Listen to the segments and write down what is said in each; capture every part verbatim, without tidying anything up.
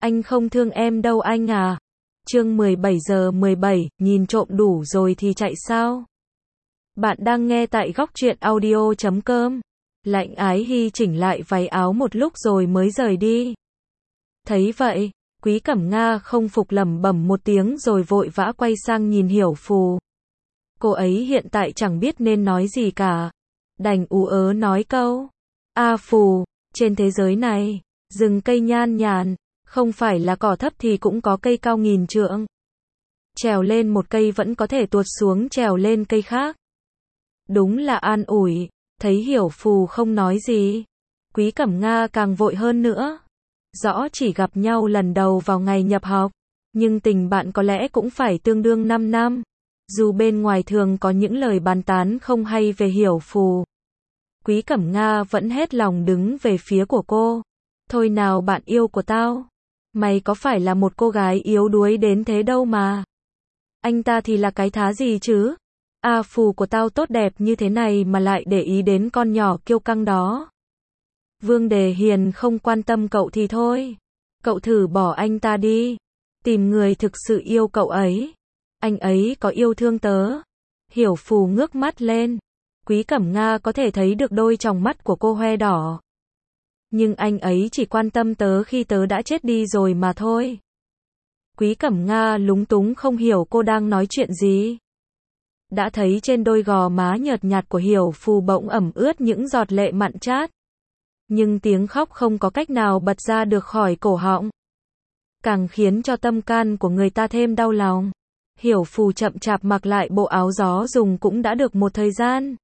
Anh không thương em đâu anh à. Chương mười bảy giờ mười bảy, nhìn trộm đủ rồi thì chạy sao? Bạn đang nghe tại góc truyện audio chấm com. Lạnh Ái Hy chỉnh lại váy áo một lúc rồi mới rời đi. Thấy vậy, Quý Cẩm Nga không phục lẩm bẩm một tiếng rồi vội vã quay sang nhìn Hiểu Phù. Cô ấy hiện tại chẳng biết nên nói gì cả. Đành ú ớ nói câu. A Phù, trên thế giới này, rừng cây nhan nhản, không phải là cỏ thấp thì cũng có cây cao nghìn trượng. Trèo lên một cây vẫn có thể tuột xuống trèo lên cây khác. Đúng là an ủi. Thấy Hiểu Phù không nói gì, Quý Cẩm Nga càng vội hơn nữa. Rõ chỉ gặp nhau lần đầu vào ngày nhập học, nhưng tình bạn có lẽ cũng phải tương đương năm năm. Dù bên ngoài thường có những lời bàn tán không hay về Hiểu Phù, Quý Cẩm Nga vẫn hết lòng đứng về phía của cô. Thôi nào bạn yêu của tao, mày có phải là một cô gái yếu đuối đến thế đâu mà. Anh ta thì là cái thá gì chứ? A Phù của tao tốt đẹp như thế này mà lại để ý đến con nhỏ kiêu căng đó. Vương Đề Hiền không quan tâm cậu thì thôi. Cậu thử bỏ anh ta đi. Tìm người thực sự yêu cậu ấy. Anh ấy có yêu thương tớ. Hiểu Phù ngước mắt lên. Quý Cẩm Nga có thể thấy được đôi tròng mắt của cô hoe đỏ. Nhưng anh ấy chỉ quan tâm tớ khi tớ đã chết đi rồi mà thôi. Quý Cẩm Nga lúng túng không hiểu cô đang nói chuyện gì. Đã thấy trên đôi gò má nhợt nhạt của Hiểu Phù bỗng ẩm ướt những giọt lệ mặn chát. Nhưng tiếng khóc không có cách nào bật ra được khỏi cổ họng. Càng khiến cho tâm can của người ta thêm đau lòng. Hiểu Phù chậm chạp mặc lại bộ áo gió dùng cũng đã được một thời gian.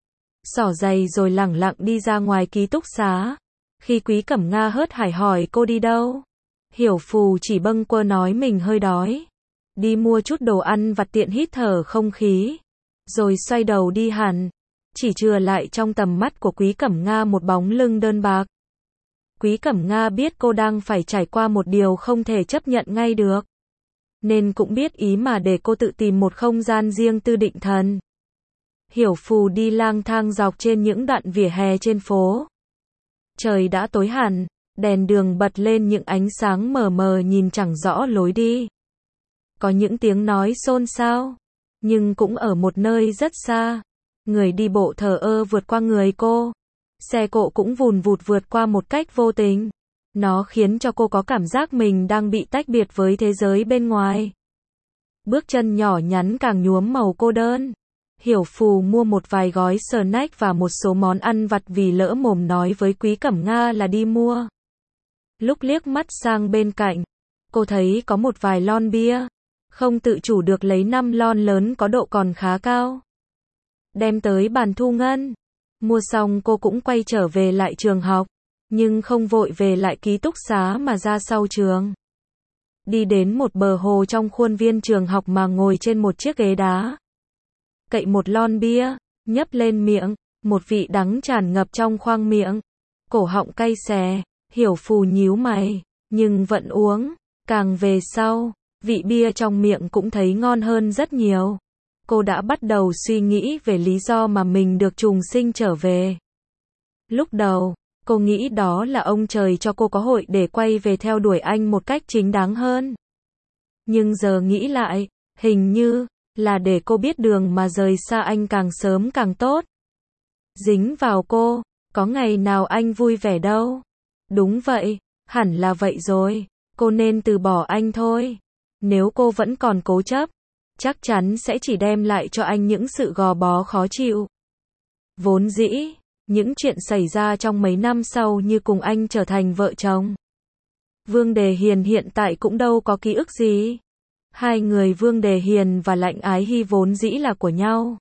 Xỏ giày rồi lẳng lặng đi ra ngoài ký túc xá. Khi Quý Cẩm Nga hớt hải hỏi cô đi đâu, Hiểu Phù chỉ bâng quơ nói mình hơi đói. Đi mua chút đồ ăn vặt tiện hít thở không khí. Rồi xoay đầu đi hẳn. Chỉ chừa lại trong tầm mắt của Quý Cẩm Nga một bóng lưng đơn bạc. Quý Cẩm Nga biết cô đang phải trải qua một điều không thể chấp nhận ngay được. Nên cũng biết ý mà để cô tự tìm một không gian riêng tư định thần. Hiểu Phù đi lang thang dọc trên những đoạn vỉa hè trên phố. Trời đã tối hẳn, đèn đường bật lên những ánh sáng mờ mờ nhìn chẳng rõ lối đi. Có những tiếng nói xôn xao, nhưng cũng ở một nơi rất xa. Người đi bộ thờ ơ vượt qua người cô. Xe cộ cũng vùn vụt vượt qua một cách vô tình. Nó khiến cho cô có cảm giác mình đang bị tách biệt với thế giới bên ngoài. Bước chân nhỏ nhắn càng nhuốm màu cô đơn. Hiểu Phù mua một vài gói snack và một số món ăn vặt vì lỡ mồm nói với Quý Cẩm Nga là đi mua. Lúc liếc mắt sang bên cạnh, cô thấy có một vài lon bia. Không tự chủ được lấy năm lon lớn có độ còn khá cao. Đem tới bàn thu ngân. Mua xong cô cũng quay trở về lại trường học. Nhưng không vội về lại ký túc xá mà ra sau trường. Đi đến một bờ hồ trong khuôn viên trường học mà ngồi trên một chiếc ghế đá. Cậy một lon bia, nhấp lên miệng, một vị đắng tràn ngập trong khoang miệng. Cổ họng cay xè, Hiểu Phù nhíu mày, nhưng vẫn uống. Càng về sau, vị bia trong miệng cũng thấy ngon hơn rất nhiều. Cô đã bắt đầu suy nghĩ về lý do mà mình được trùng sinh trở về. Lúc đầu, cô nghĩ đó là ông trời cho cô có hội để quay về theo đuổi anh một cách chính đáng hơn. Nhưng giờ nghĩ lại, hình như là để cô biết đường mà rời xa anh càng sớm càng tốt. Dính vào cô, có ngày nào anh vui vẻ đâu. Đúng vậy, hẳn là vậy rồi. Cô nên từ bỏ anh thôi. Nếu cô vẫn còn cố chấp, chắc chắn sẽ chỉ đem lại cho anh những sự gò bó khó chịu. Vốn dĩ, những chuyện xảy ra trong mấy năm sau như cùng anh trở thành vợ chồng. Vương Đề Hiền hiện tại cũng đâu có ký ức gì. Hai người Vương Đề Hiền và Lạnh Ái Hy vốn dĩ là của nhau.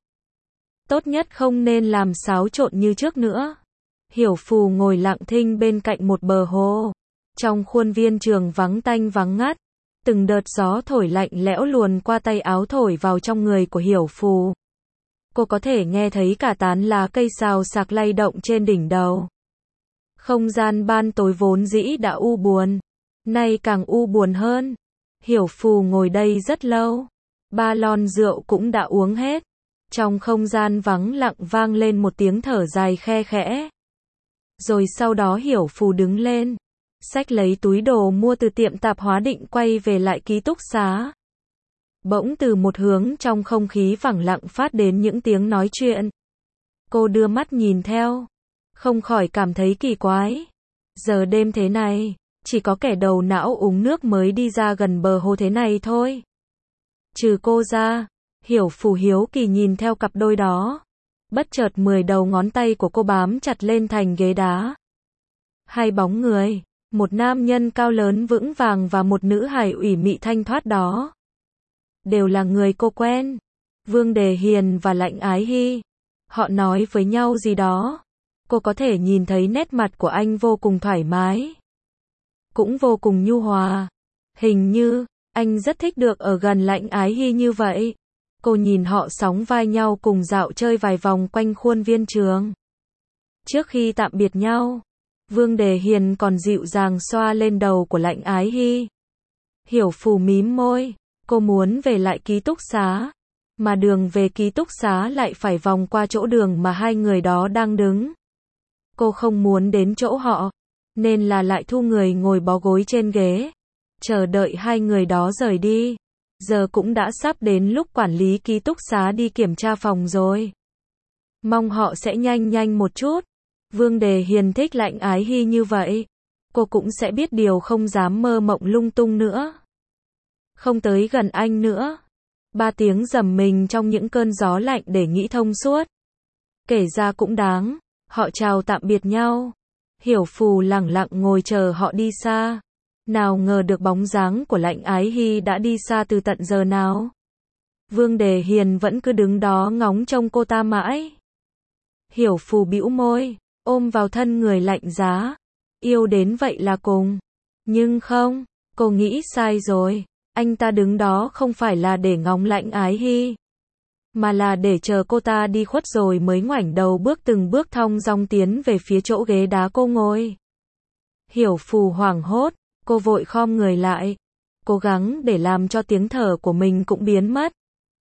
Tốt nhất không nên làm xáo trộn như trước nữa. Hiểu Phù ngồi lặng thinh bên cạnh một bờ hồ. Trong khuôn viên trường vắng tanh vắng ngắt. Từng đợt gió thổi lạnh lẽo luồn qua tay áo thổi vào trong người của Hiểu Phù. Cô có thể nghe thấy cả tán lá cây xào xạc lay động trên đỉnh đầu. Không gian ban tối vốn dĩ đã u buồn, nay càng u buồn hơn. Hiểu Phù ngồi đây rất lâu. Ba lon rượu cũng đã uống hết. Trong không gian vắng lặng vang lên một tiếng thở dài khe khẽ. Rồi sau đó Hiểu Phù đứng lên. xách lấy túi đồ mua từ tiệm tạp hóa định quay về lại ký túc xá. Bỗng từ một hướng trong không khí phẳng lặng phát đến những tiếng nói chuyện. Cô đưa mắt nhìn theo, không khỏi cảm thấy kỳ quái. Giờ đêm thế này, chỉ có kẻ đầu não uống nước mới đi ra gần bờ hồ thế này thôi. Trừ cô ra, Hiểu Phù hiếu kỳ nhìn theo cặp đôi đó. Bất chợt mười đầu ngón tay của cô bám chặt lên thành ghế đá. Hai bóng người, một nam nhân cao lớn vững vàng và một nữ hài ủy mị thanh thoát đó. Đều là người cô quen. Vương Đề Hiền và Lạnh Ái Hy. Họ nói với nhau gì đó. Cô có thể nhìn thấy nét mặt của anh vô cùng thoải mái. Cũng vô cùng nhu hòa. Hình như, anh rất thích được ở gần Lạnh Ái Hy như vậy. Cô nhìn họ sóng vai nhau cùng dạo chơi vài vòng quanh khuôn viên trường. Trước khi tạm biệt nhau, Vương Đề Hiền còn dịu dàng xoa lên đầu của Lạnh Ái Hy. Hiểu Phù mím môi, cô muốn về lại ký túc xá, mà đường về ký túc xá lại phải vòng qua chỗ đường mà hai người đó đang đứng. Cô không muốn đến chỗ họ, nên là lại thu người ngồi bó gối trên ghế, chờ đợi hai người đó rời đi. Giờ cũng đã sắp đến lúc quản lý ký túc xá đi kiểm tra phòng rồi. Mong họ sẽ nhanh nhanh một chút. Vương Đề Hiền thích Lạnh Ái Hy như vậy. Cô cũng sẽ biết điều không dám mơ mộng lung tung nữa. Không tới gần anh nữa. Ba tiếng dầm mình trong những cơn gió lạnh để nghĩ thông suốt. Kể ra cũng đáng. Họ chào tạm biệt nhau. Hiểu Phù lẳng lặng ngồi chờ họ đi xa. Nào ngờ được bóng dáng của Lạnh Ái Hy đã đi xa từ tận giờ nào. Vương Đề Hiền vẫn cứ đứng đó ngóng trông cô ta mãi. Hiểu Phù bĩu môi, ôm vào thân người lạnh giá. Yêu đến vậy là cùng. Nhưng không, cô nghĩ sai rồi. Anh ta đứng đó không phải là để ngóng Lạnh Ái Hy, mà là để chờ cô ta đi khuất rồi mới ngoảnh đầu bước từng bước thong dong tiến về phía chỗ ghế đá cô ngồi. Hiểu Phù hoảng hốt. Cô vội khom người lại, cố gắng để làm cho tiếng thở của mình cũng biến mất.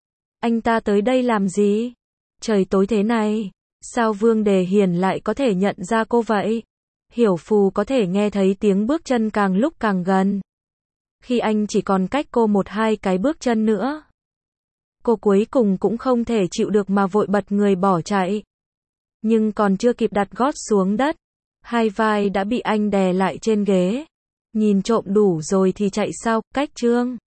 Anh ta tới đây làm gì? Trời tối thế này, sao Vương Đề Hiền lại có thể nhận ra cô vậy? Hiểu Phù có thể nghe thấy tiếng bước chân càng lúc càng gần. Khi anh chỉ còn cách cô một hai cái bước chân nữa. Cô cuối cùng cũng không thể chịu được mà vội bật người bỏ chạy. Nhưng còn chưa kịp đặt gót xuống đất, hai vai đã bị anh đè lại trên ghế. Nhìn trộm đủ rồi thì chạy sao, cách chương.